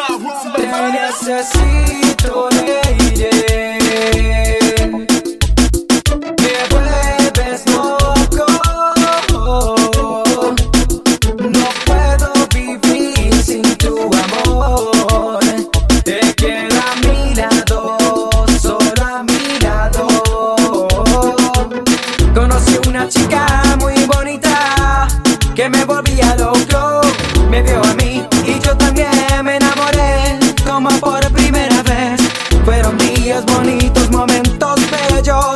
Te necesito, lady. Me vuelves loco. No puedo vivir sin tu amor. Te quiero a mi lado, solo a mi lado. Conocí una chica muy bonita que me volvía loco. Me vio a mí y yo también me enamoré como por primera vez. Fueron días bonitos, momentos bellos.